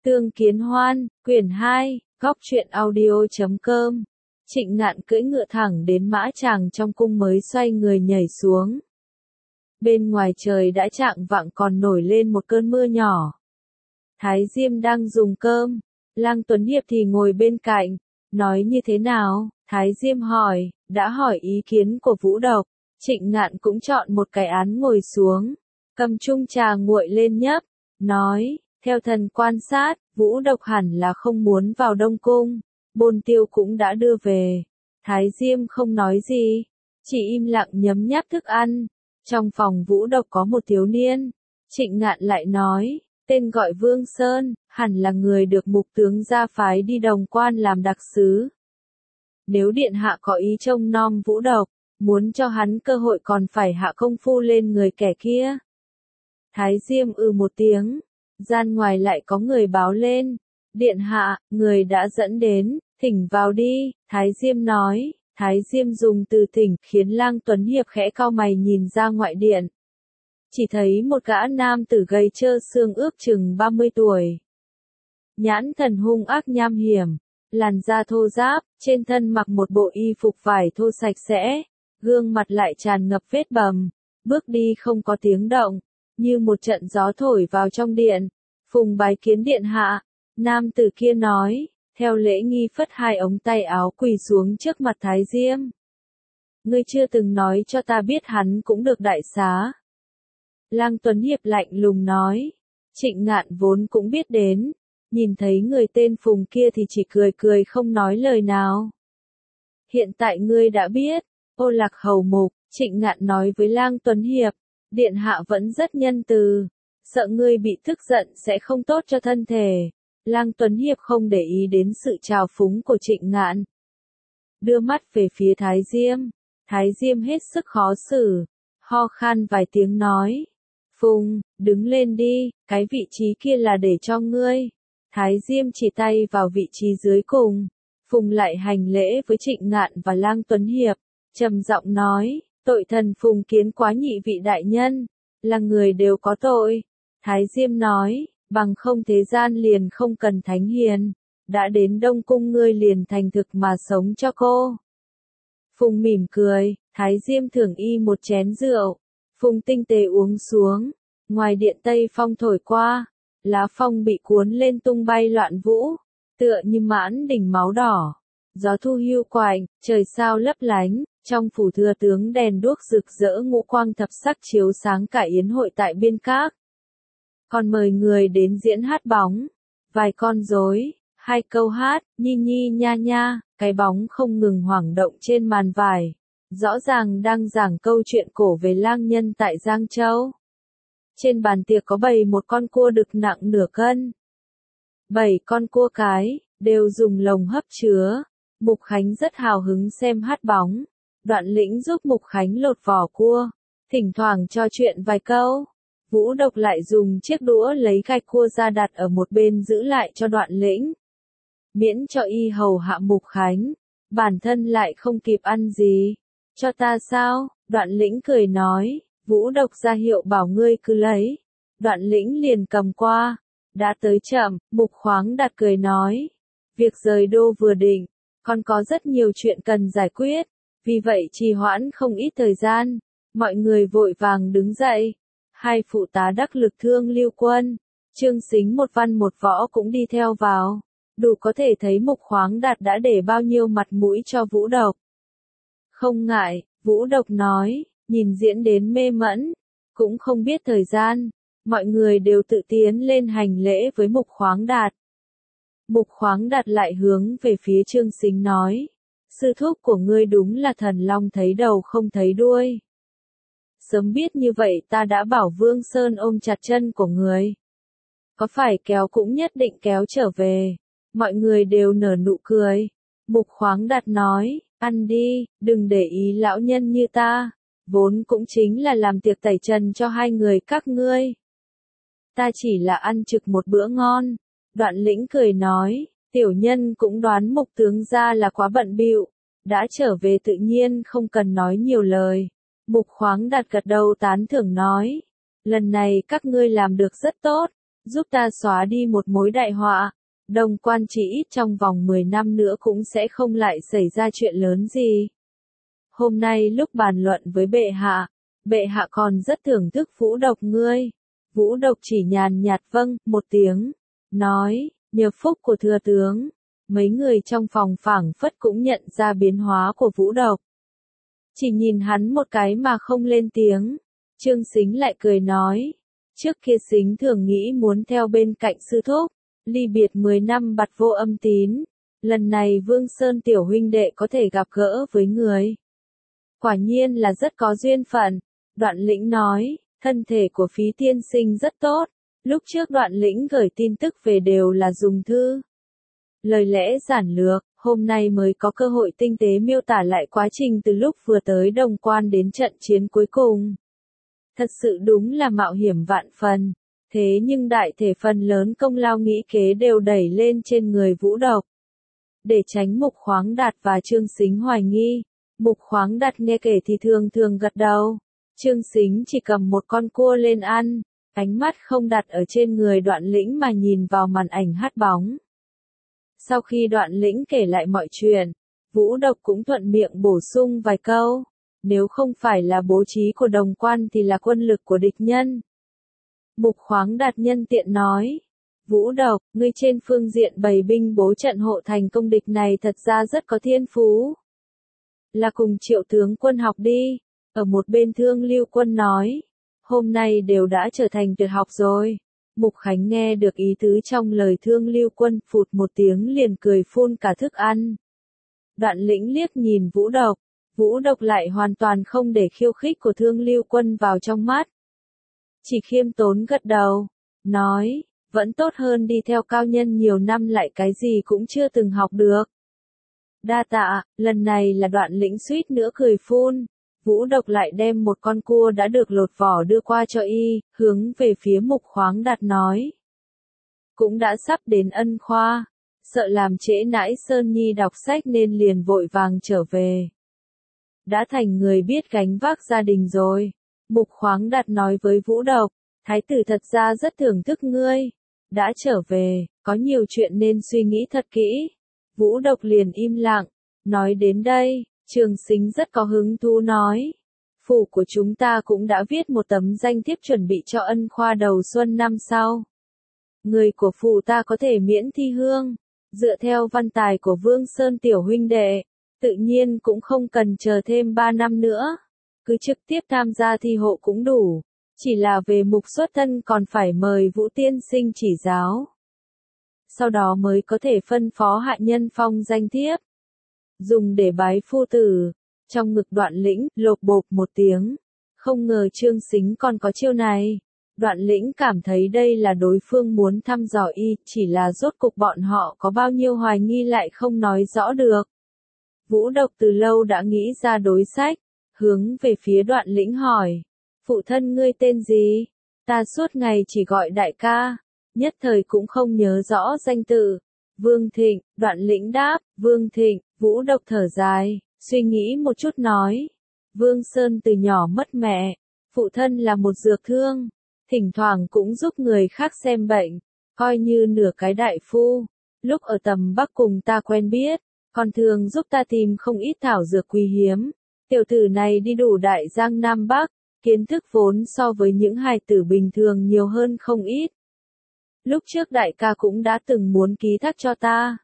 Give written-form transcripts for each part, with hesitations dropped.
Tương Kiến Hoan, quyển 2, góc truyện audio.com. Trịnh Ngạn cưỡi ngựa thẳng đến Mã Tràng trong cung mới xoay người nhảy xuống. Bên ngoài trời đã chạng vạng còn nổi lên một cơn mưa nhỏ. Thái Diêm đang dùng cơm, Lăng Tuấn Hiệp thì ngồi bên cạnh, nói như thế nào? Thái Diêm hỏi, đã hỏi ý kiến của Vũ Độc. Trịnh Ngạn cũng chọn một cái án ngồi xuống, cầm chung trà nguội lên nhấp, nói, theo thần quan sát, Vũ Độc hẳn là không muốn vào Đông Cung, Bôn Tiêu cũng đã đưa về. Thái Diêm không nói gì, chỉ im lặng nhấm nháp thức ăn. Trong phòng Vũ Độc có một thiếu niên, Trịnh Ngạn lại nói, tên gọi Vương Sơn, hẳn là người được mục tướng gia phái đi Đồng Quan làm đặc sứ. Nếu điện hạ có ý trông nom Vũ Độc, muốn cho hắn cơ hội còn phải hạ công phu lên người kẻ kia. Thái Diêm một tiếng, gian ngoài lại có người báo lên, điện hạ, người đã dẫn đến, thỉnh vào đi, Thái Diêm nói. Thái Diêm dùng từ thỉnh khiến Lăng Tuấn Hiệp khẽ cau mày nhìn ra ngoại điện. Chỉ thấy một gã nam tử gầy trơ xương ước chừng 30 tuổi. Nhãn thần hung ác nham hiểm, làn da thô ráp, trên thân mặc một bộ y phục vải thô sạch sẽ, gương mặt lại tràn ngập vết bầm, bước đi không có tiếng động, như một trận gió thổi vào trong điện. Phùng bái kiến điện hạ, nam tử kia nói. Theo lễ nghi phất hai ống tay áo quỳ xuống trước mặt Thái Diêm. Ngươi chưa từng nói cho ta biết hắn cũng được đại xá. Lăng Tuấn Hiệp lạnh lùng nói. Trịnh Ngạn vốn cũng biết đến, nhìn thấy người tên Phùng kia thì chỉ cười cười không nói lời nào. Hiện tại ngươi đã biết, Ô Lạc hầu mục, Trịnh Ngạn nói với Lăng Tuấn Hiệp, điện hạ vẫn rất nhân từ, sợ ngươi bị tức giận sẽ không tốt cho thân thể. Lăng Tuấn Hiệp không để ý đến sự trào phúng của Trịnh Ngạn. Đưa mắt về phía Thái Diêm. Thái Diêm hết sức khó xử, ho khan vài tiếng nói. Phùng, đứng lên đi, cái vị trí kia là để cho ngươi. Thái Diêm chỉ tay vào vị trí dưới cùng. Phùng lại hành lễ với Trịnh Ngạn và Lăng Tuấn Hiệp, trầm giọng nói, tội thần Phùng kiến quá nhị vị đại nhân, là người đều có tội. Thái Diêm nói. Bằng không thế gian liền không cần thánh hiền, đã đến Đông Cung ngươi liền thành thực mà sống cho cô. Phùng mỉm cười, Thái Diêm thưởng y một chén rượu, Phùng tinh tế uống xuống, ngoài điện Tây Phong thổi qua, lá phong bị cuốn lên tung bay loạn vũ, tựa như mãn đỉnh máu đỏ, gió thu hiu quạnh, trời sao lấp lánh, trong phủ thừa tướng đèn đuốc rực rỡ ngũ quang thập sắc chiếu sáng cả yến hội tại Biên Các. Còn mời người đến diễn hát bóng, vài con rối, hai câu hát, nhi nhi nha nha, cái bóng không ngừng hoảng động trên màn vải, rõ ràng đang giảng câu chuyện cổ về lang nhân tại Giang Châu. Trên bàn tiệc có bày một con cua đực nặng nửa cân. 7 con cua cái, đều dùng lồng hấp chứa. Mục Khánh rất hào hứng xem hát bóng. Đoạn Lĩnh giúp Mục Khánh lột vỏ cua, thỉnh thoảng trò chuyện vài câu. Vũ Độc lại dùng chiếc đũa lấy gai cua ra đặt ở một bên giữ lại cho Đoạn Lĩnh. Miễn cho y hầu hạ Mục Khánh, bản thân lại không kịp ăn gì. Cho ta sao? Đoạn Lĩnh cười nói, Vũ Độc ra hiệu bảo ngươi cứ lấy. Đoạn Lĩnh liền cầm qua, đã tới chậm, Mục Khoáng Đạt cười nói. Việc rời đô vừa định, còn có rất nhiều chuyện cần giải quyết, vì vậy trì hoãn không ít thời gian. Mọi người vội vàng đứng dậy. Hai phụ tá đắc lực Thương Lưu Quân, Trương Sính một văn một võ cũng đi theo vào, đủ có thể thấy Mục Khoáng Đạt đã để bao nhiêu mặt mũi cho Vũ Độc. Không ngại, Vũ Độc nói, nhìn diễn đến mê mẫn, cũng không biết thời gian, mọi người đều tự tiến lên hành lễ với Mục Khoáng Đạt. Mục Khoáng Đạt lại hướng về phía Trương Sính nói, sư thúc của ngươi đúng là thần long thấy đầu không thấy đuôi. Sớm biết như vậy ta đã bảo Vương Sơn ôm chặt chân của người. Có phải kéo cũng nhất định kéo trở về. Mọi người đều nở nụ cười. Mục Khoáng Đạt nói, ăn đi, đừng để ý lão nhân như ta. Vốn cũng chính là làm tiệc tẩy trần cho hai người các ngươi. Ta chỉ là ăn trực một bữa ngon. Đoạn Lĩnh cười nói, tiểu nhân cũng đoán Mục tướng gia là quá bận bịu, đã trở về tự nhiên không cần nói nhiều lời. Mục Khoáng Đạt gật đầu tán thưởng nói, lần này các ngươi làm được rất tốt, giúp ta xóa đi một mối đại họa. Đồng quan chỉ ít trong vòng 10 năm nữa cũng sẽ không lại xảy ra chuyện lớn gì. Hôm nay lúc bàn luận với bệ hạ còn rất thưởng thức Vũ Độc ngươi. Vũ Độc chỉ nhàn nhạt vâng, một tiếng, nói, nhờ phúc của thừa tướng. Mấy người trong phòng phảng phất cũng nhận ra biến hóa của Vũ Độc. Chỉ nhìn hắn một cái mà không lên tiếng. Trương Sính lại cười nói, trước kia Sính thường nghĩ muốn theo bên cạnh sư thúc, ly biệt 10 năm bặt vô âm tín. Lần này Vương Sơn tiểu huynh đệ có thể gặp gỡ với người. Quả nhiên là rất có duyên phận. Đoạn Lĩnh nói, thân thể của Phí tiên sinh rất tốt. Lúc trước Đoạn Lĩnh gửi tin tức về đều là dùng thư. Lời lẽ giản lược, hôm nay mới có cơ hội tinh tế miêu tả lại quá trình từ lúc vừa tới Đồng Quan đến trận chiến cuối cùng. Thật sự đúng là mạo hiểm vạn phần. Thế nhưng đại thể phần lớn công lao nghĩ kế đều đẩy lên trên người Vũ Độc. Để tránh Mục Khoáng Đạt và Trương Sính hoài nghi, Mục Khoáng Đạt nghe kể thì thường thường gật đầu. Trương Sính chỉ cầm một con cua lên ăn, ánh mắt không đặt ở trên người Đoạn Lĩnh mà nhìn vào màn ảnh hát bóng. Sau khi Đoạn Lĩnh kể lại mọi chuyện, Vũ Độc cũng thuận miệng bổ sung vài câu. Nếu không phải là bố trí của Đồng Quan thì là quân lực của địch nhân. Mục Khoáng Đạt nhân tiện nói, Vũ Độc, ngươi trên phương diện bày binh bố trận hộ thành công địch này thật ra rất có thiên phú. Là cùng Triệu tướng quân học đi. Ở một bên Thương Lưu Quân nói, hôm nay đều đã trở thành tuyệt học rồi. Mục Khánh nghe được ý tứ trong lời Thương Lưu Quân, phụt một tiếng liền cười phun cả thức ăn. Đoạn Lĩnh liếc nhìn Vũ Độc. Vũ Độc lại hoàn toàn không để khiêu khích của Thương Lưu Quân vào trong mắt. Chỉ khiêm tốn gật đầu, nói, vẫn tốt hơn đi theo cao nhân nhiều năm lại cái gì cũng chưa từng học được. Đa tạ, lần này là Đoạn Lĩnh suýt nữa cười phun. Vũ Độc lại đem một con cua đã được lột vỏ đưa qua cho y, hướng về phía Mục Khoáng Đạt nói. Cũng đã sắp đến Ân Khoa, sợ làm trễ nãi Sơn Nhi đọc sách nên liền vội vàng trở về. Đã thành người biết gánh vác gia đình rồi. Mục Khoáng Đạt nói với Vũ Độc, thái tử thật ra rất thưởng thức ngươi. Đã trở về, có nhiều chuyện nên suy nghĩ thật kỹ. Vũ Độc liền im lặng, nói đến đây. Trương Sính rất có hứng thú nói. Phủ của chúng ta cũng đã viết một tấm danh thiếp chuẩn bị cho Ân Khoa đầu xuân năm sau. Người của phủ ta có thể miễn thi hương. Dựa theo văn tài của Vương Sơn tiểu huynh đệ, tự nhiên cũng không cần chờ thêm 3 năm nữa. Cứ trực tiếp tham gia thi hộ cũng đủ. Chỉ là về mục xuất thân còn phải mời Vũ tiên sinh chỉ giáo. Sau đó mới có thể phân phó hạ nhân phong danh thiếp. Dùng để bái phu tử. Trong ngực Đoạn Lĩnh, lộp bộp một tiếng. Không ngờ Trương Sính còn có chiêu này. Đoạn Lĩnh cảm thấy đây là đối phương muốn thăm dò y, chỉ là rốt cục bọn họ có bao nhiêu hoài nghi lại không nói rõ được. Vũ Độc từ lâu đã nghĩ ra đối sách, hướng về phía Đoạn Lĩnh hỏi. Phụ thân ngươi tên gì? Ta suốt ngày chỉ gọi đại ca, nhất thời cũng không nhớ rõ danh tự. Vương Thịnh, Đoạn Lĩnh đáp, Vương Thịnh. Vũ Độc thở dài, suy nghĩ một chút nói. Vương Sơn từ nhỏ mất mẹ, phụ thân là một dược thương, thỉnh thoảng cũng giúp người khác xem bệnh, coi như nửa cái đại phu. Lúc ở tầm Bắc cùng ta quen biết, còn thường giúp ta tìm không ít thảo dược quý hiếm. Tiểu tử này đi đủ đại giang Nam Bắc, kiến thức vốn so với những hài tử bình thường nhiều hơn không ít. Lúc trước đại ca cũng đã từng muốn ký thác cho ta.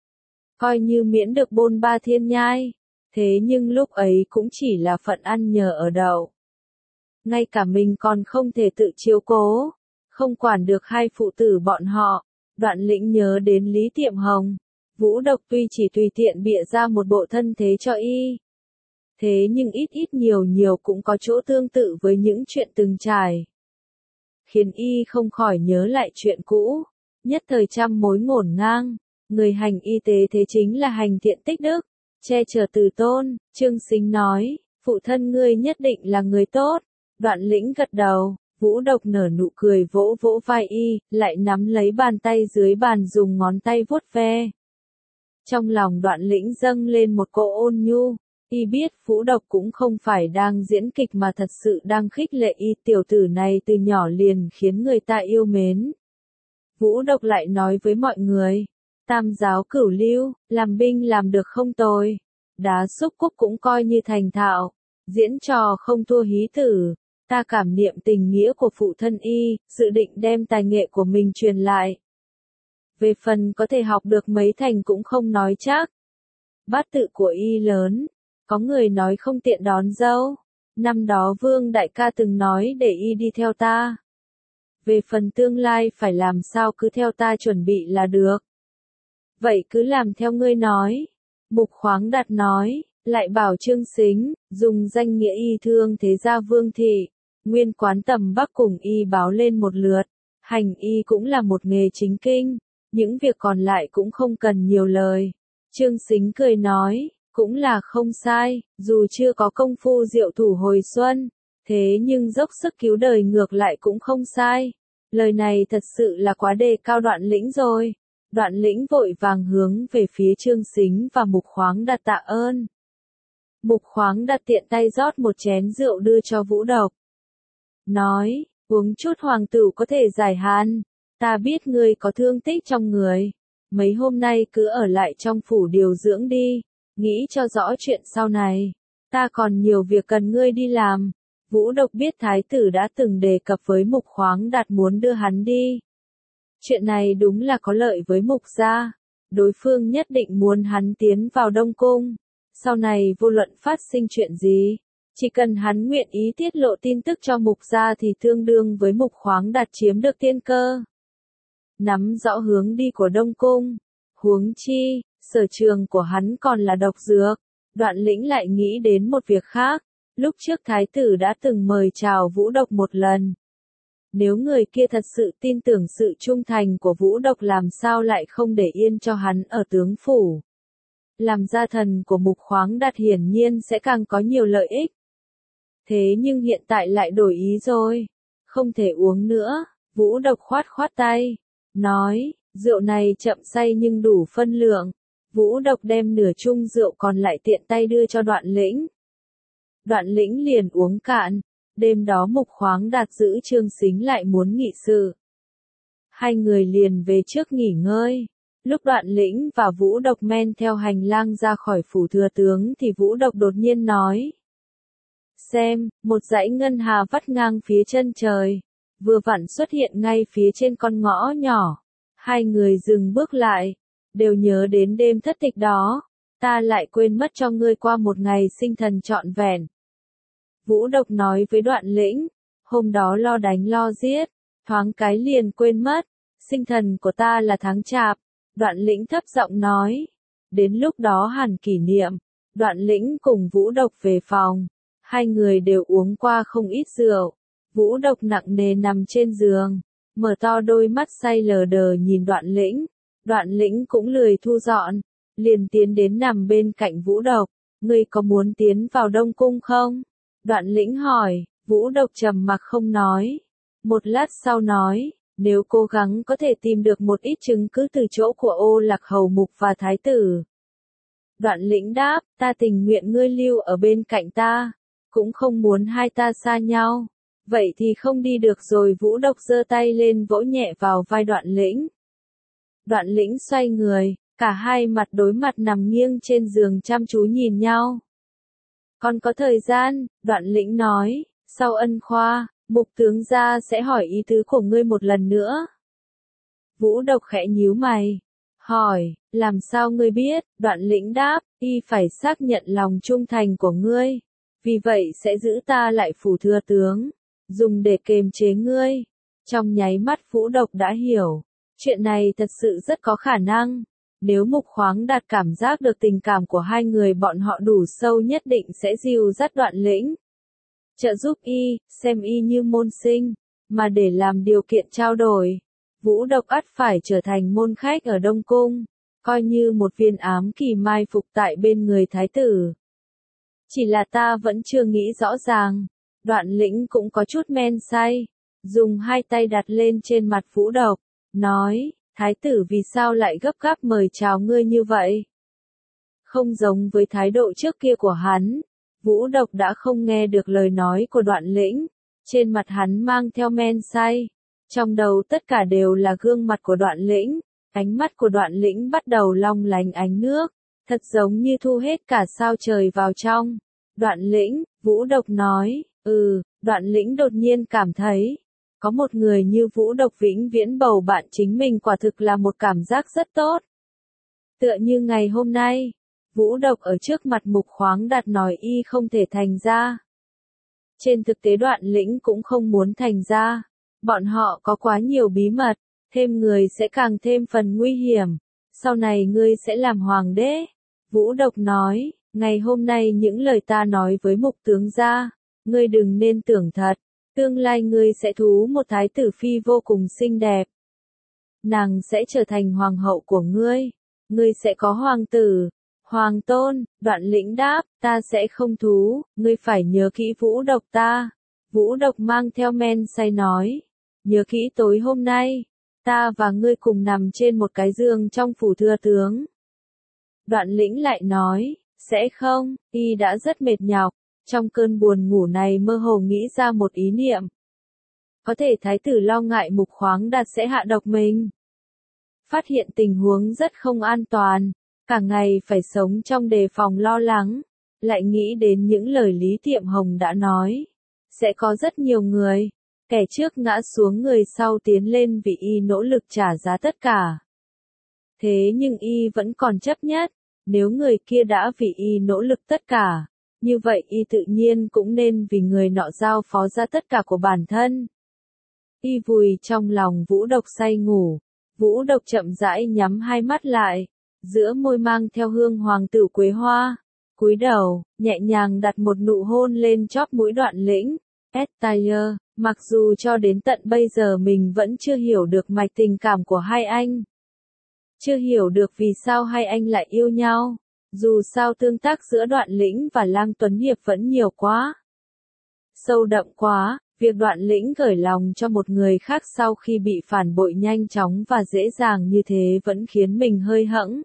Coi như miễn được bôn ba thiên nhai. Thế nhưng lúc ấy cũng chỉ là phận ăn nhờ ở đậu. Ngay cả mình còn không thể tự chiếu cố. Không quản được hai phụ tử bọn họ. Đoạn Lĩnh nhớ đến Lý Tiệm Hồng. Vũ Độc tuy chỉ tùy tiện bịa ra một bộ thân thế cho y. Thế nhưng ít ít nhiều nhiều cũng có chỗ tương tự với những chuyện từng trải. Khiến y không khỏi nhớ lại chuyện cũ. Nhất thời trăm mối ngổn ngang. Người hành y tế thế chính là hành thiện tích đức, che chở từ tôn. Trương Sính nói, phụ thân ngươi nhất định là người tốt. Đoạn Lĩnh gật đầu, Vũ Độc nở nụ cười vỗ vỗ vai y, lại nắm lấy bàn tay dưới bàn dùng ngón tay vuốt ve. Trong lòng Đoạn Lĩnh dâng lên một cỗ ôn nhu, y biết Vũ Độc cũng không phải đang diễn kịch mà thật sự đang khích lệ y. Tiểu tử này từ nhỏ liền khiến người ta yêu mến. Vũ Độc lại nói với mọi người, Tam giáo cửu lưu, làm binh làm được không tồi. Đá xúc cúc cũng coi như thành thạo, diễn trò không thua hí tử. Ta cảm niệm tình nghĩa của phụ thân y, dự định đem tài nghệ của mình truyền lại. Về phần có thể học được mấy thành cũng không nói chắc. Bát tự của y lớn, có người nói không tiện đón dâu. Năm đó Vương đại ca từng nói để y đi theo ta. Về phần tương lai phải làm sao cứ theo ta chuẩn bị là được. Vậy cứ làm theo ngươi nói. Mục Khoáng Đạt nói, lại bảo Trương Sính, dùng danh nghĩa y thương thế gia Vương thị, nguyên quán tầm Bắc cùng y báo lên một lượt. Hành y cũng là một nghề chính kinh, những việc còn lại cũng không cần nhiều lời. Trương Sính cười nói, cũng là không sai, dù chưa có công phu diệu thủ hồi xuân, thế nhưng dốc sức cứu đời ngược lại cũng không sai. Lời này thật sự là quá đề cao Đoạn Lĩnh rồi. Đoạn Lĩnh vội vàng hướng về phía Trương Sính và Mục Khoáng Đạt tạ ơn. Mục Khoáng Đạt tiện tay rót một chén rượu đưa cho Vũ Độc. Nói, uống chút hoàng tử có thể giải hàn. Ta biết ngươi có thương tích trong người. Mấy hôm nay cứ ở lại trong phủ điều dưỡng đi. Nghĩ cho rõ chuyện sau này. Ta còn nhiều việc cần ngươi đi làm. Vũ Độc biết thái tử đã từng đề cập với Mục Khoáng Đạt muốn đưa hắn đi. Chuyện này đúng là có lợi với Mục gia. Đối phương nhất định muốn hắn tiến vào Đông Cung. Sau này vô luận phát sinh chuyện gì, chỉ cần hắn nguyện ý tiết lộ tin tức cho Mục gia thì tương đương với Mục Khoáng Đạt chiếm được tiên cơ. Nắm rõ hướng đi của Đông Cung. Huống chi, sở trường của hắn còn là độc dược. Đoạn Lĩnh lại nghĩ đến một việc khác. Lúc trước thái tử đã từng mời chào Vũ Độc một lần. Nếu người kia thật sự tin tưởng sự trung thành của Vũ Độc làm sao lại không để yên cho hắn ở tướng phủ. Làm gia thần của Mục Khoáng Đạt hiển nhiên sẽ càng có nhiều lợi ích. Thế nhưng hiện tại lại đổi ý rồi. Không thể uống nữa. Vũ Độc khoát khoát tay. Nói, rượu này chậm say nhưng đủ phân lượng. Vũ Độc đem nửa chung rượu còn lại tiện tay đưa cho Đoạn Lĩnh. Đoạn Lĩnh liền uống cạn. Đêm đó Mục Khoáng Đạt giữ Trương Sính lại muốn nghị sự. Hai người liền về trước nghỉ ngơi. Lúc Đoạn Lĩnh và Vũ Độc men theo hành lang ra khỏi phủ thừa tướng thì Vũ Độc đột nhiên nói. Xem, một dãy ngân hà vắt ngang phía chân trời. Vừa vặn xuất hiện ngay phía trên con ngõ nhỏ. Hai người dừng bước lại. Đều nhớ đến đêm thất tịch đó. Ta lại quên mất cho ngươi qua một ngày sinh thần trọn vẹn. Vũ Độc nói với Đoạn Lĩnh, hôm đó lo đánh lo giết, thoáng cái liền quên mất, sinh thần của ta là tháng Chạp. Đoạn Lĩnh thấp giọng nói, đến lúc đó hẳn kỷ niệm. Đoạn Lĩnh cùng Vũ Độc về phòng, hai người đều uống qua không ít rượu. Vũ Độc nặng nề nằm trên giường, mở to đôi mắt say lờ đờ nhìn Đoạn Lĩnh. Đoạn Lĩnh cũng lười thu dọn, liền tiến đến nằm bên cạnh Vũ Độc. Ngươi có muốn tiến vào Đông Cung không? Đoạn Lĩnh hỏi. Vũ Độc trầm mặc không nói. Một lát sau nói, nếu cố gắng có thể tìm được một ít chứng cứ từ chỗ của Ô Lạc Hầu Mục và Thái tử. Đoạn Lĩnh đáp, ta tình nguyện ngươi lưu ở bên cạnh ta, cũng không muốn hai ta xa nhau. Vậy thì không đi được rồi. Vũ Độc giơ tay lên vỗ nhẹ vào vai Đoạn Lĩnh. Đoạn Lĩnh xoay người, cả hai mặt đối mặt nằm nghiêng trên giường chăm chú nhìn nhau. Còn có thời gian, Đoạn Lĩnh nói, sau ân khoa, Mục tướng gia sẽ hỏi ý tứ của ngươi một lần nữa. Vũ Độc khẽ nhíu mày, hỏi, làm sao ngươi biết? Đoạn Lĩnh đáp, y phải xác nhận lòng trung thành của ngươi, vì vậy sẽ giữ ta lại phủ thừa tướng, dùng để kềm chế ngươi. Trong nháy mắt Vũ Độc đã hiểu, chuyện này thật sự rất có khả năng. Nếu Mục Khoáng Đạt cảm giác được tình cảm của hai người bọn họ đủ sâu nhất định sẽ dìu dắt Đoạn Lĩnh. Trợ giúp y, xem y như môn sinh, mà để làm điều kiện trao đổi. Vũ Độc ắt phải trở thành môn khách ở Đông Cung, coi như một viên ám kỳ mai phục tại bên người thái tử. Chỉ là ta vẫn chưa nghĩ rõ ràng. Đoạn Lĩnh cũng có chút men say, dùng hai tay đặt lên trên mặt Vũ Độc, nói, thái tử vì sao lại gấp gáp mời chào ngươi như vậy? Không giống với thái độ trước kia của hắn, Vũ Độc đã không nghe được lời nói của Đoạn Lĩnh, trên mặt hắn mang theo men say, Trong đầu tất cả đều là gương mặt của Đoạn Lĩnh, ánh mắt của Đoạn Lĩnh bắt đầu long lánh ánh nước, thật giống như thu hết cả sao trời vào trong. Đoạn Lĩnh, Vũ Độc nói, Đoạn Lĩnh đột nhiên cảm thấy, có một người như Vũ Độc vĩnh viễn bầu bạn chính mình quả thực là một cảm giác rất tốt. Tựa như ngày hôm nay, Vũ Độc ở trước mặt Mục Khoáng Đạt nói y không thể thành ra. Trên thực tế Đoạn Lĩnh cũng không muốn thành ra. Bọn họ có quá nhiều bí mật, thêm người sẽ càng thêm phần nguy hiểm. Sau này ngươi sẽ làm hoàng đế. Vũ Độc nói, ngày hôm nay những lời ta nói với Mục tướng gia, ngươi đừng nên tưởng thật. Tương lai ngươi sẽ thú một thái tử phi vô cùng xinh đẹp. Nàng sẽ trở thành hoàng hậu của ngươi. Ngươi sẽ có hoàng tử, hoàng tôn. Đoạn Lĩnh đáp, ta sẽ không thú, ngươi phải nhớ kỹ Vũ Độc ta. Vũ Độc mang theo men say nói, nhớ kỹ tối hôm nay, ta và ngươi cùng nằm trên một cái giường trong phủ thừa tướng. Đoạn Lĩnh lại nói, sẽ không, y đã rất mệt nhọc, trong cơn buồn ngủ này mơ hồ nghĩ ra một ý niệm. Có thể thái tử lo ngại Mục Khoáng Đạt sẽ hạ độc mình. Phát hiện tình huống rất không an toàn, cả ngày phải sống trong đề phòng lo lắng, lại nghĩ đến những lời Lý Tiệm Hồng đã nói. Sẽ có rất nhiều người, kẻ trước ngã xuống người sau tiến lên vì y nỗ lực trả giá tất cả. Thế nhưng y vẫn còn chấp nhất, nếu người kia đã vì y nỗ lực tất cả, như vậy y tự nhiên cũng nên vì người nọ giao phó ra tất cả của bản thân. Y vùi trong lòng Vũ Độc say ngủ, Vũ Độc chậm rãi nhắm hai mắt lại, giữa môi mang theo hương hoàng tử quế hoa, cúi đầu, nhẹ nhàng đặt một nụ hôn lên chóp mũi Đoạn Lĩnh. Estelle, mặc dù cho đến tận bây giờ mình vẫn chưa hiểu được mạch tình cảm của hai anh. Chưa hiểu được vì sao hai anh lại yêu nhau, dù sao tương tác giữa Đoạn Lĩnh và Lang Tuấn Hiệp vẫn nhiều quá. Sâu đậm quá, việc Đoạn Lĩnh gởi lòng cho một người khác sau khi bị phản bội nhanh chóng và dễ dàng như thế vẫn khiến mình hơi hẫng.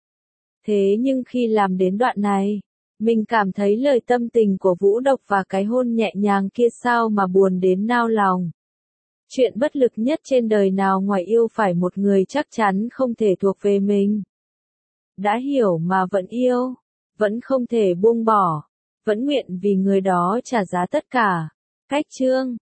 Thế nhưng khi làm đến đoạn này, mình cảm thấy lời tâm tình của Vũ Độc và cái hôn nhẹ nhàng kia sao mà buồn đến nao lòng. Chuyện bất lực nhất trên đời nào ngoài yêu phải một người chắc chắn không thể thuộc về mình. Đã hiểu mà vẫn yêu, vẫn không thể buông bỏ, vẫn nguyện vì người đó trả giá tất cả. Cách chương